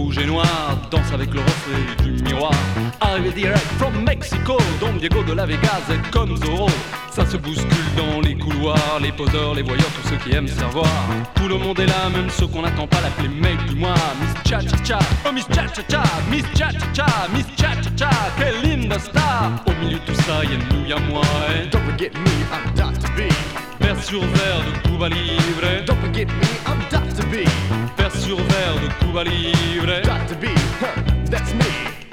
rouge et noir danse avec le reflet du miroir. Arrivé direct from Mexico, Don Diego de la Vegas est comme Zorro. Ça se bouscule dans les couloirs, les poseurs, les voyeurs, tous ceux qui aiment se faire voir. Tout le monde est là, même ceux qu'on n'attend pas, l'appeler mec du mois. Miss Cha-Cha-Cha, oh Miss Cha-Cha-Cha, Miss Cha-Cha-Cha, Miss Cha-Cha-Cha, quelle linda star. Au milieu de tout ça, y'a nous, y'a moi, eh. Don't forget me, I'm Dr. B. Vers sur verre de Cuba Libre. Don't forget me, I'm Dr. B. Vers sur verre de Cuba Libre. Dr. B, that's me.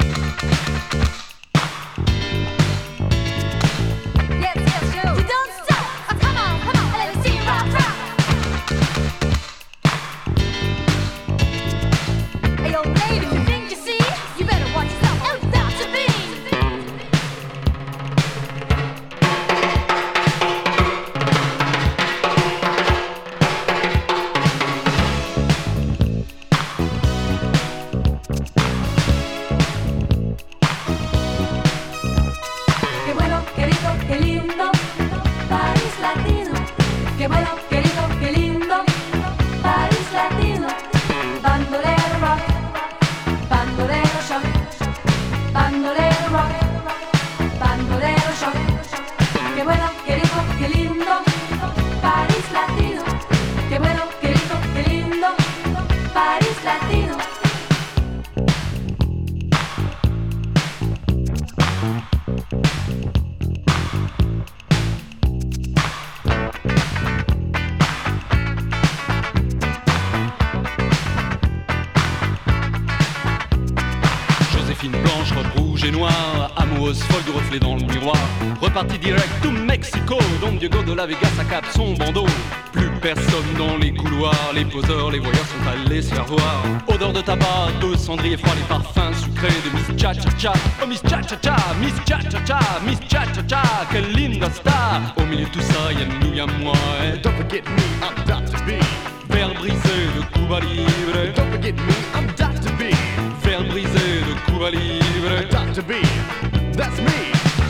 Blanche, robe rouge et noire, amoureuse folle du reflet dans le miroir. Reparti direct to Mexico, Don Diego de la Vegas accable son bandeau. Plus personne dans les couloirs, les poseurs, les voyeurs sont allés se faire voir. Odeur de tabac, de cendrier froid, les parfums sucrés de Miss Cha-Cha-Cha. Oh Miss Cha-Cha-Cha, Miss Cha-Cha-Cha, Miss Cha-Cha-Cha, quelle linda star. Au milieu de tout ça, y'a nous, y'a moi, eh. Don't forget me, I'm Dr. B. Verre brisé de Cuba Libre. Don't forget me, I'm Dr. B. Verre brisé de Cuba Libre. Dr. B, that's me.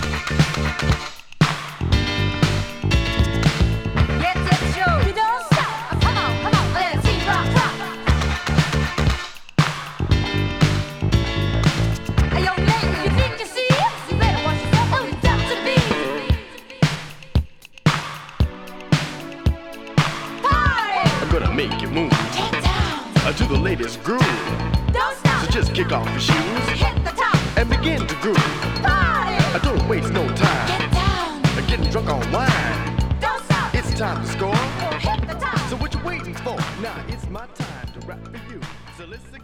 Gonna make you move to the latest groove. Don't stop. So just kick off your shoes. Hit the top. And begin to groove. Party. Don't waste no time. Get down. Getting drunk on wine. Don't stop. It's time to score. Hit the top. So what you waiting for? Now it's my time to rap for you. So listen.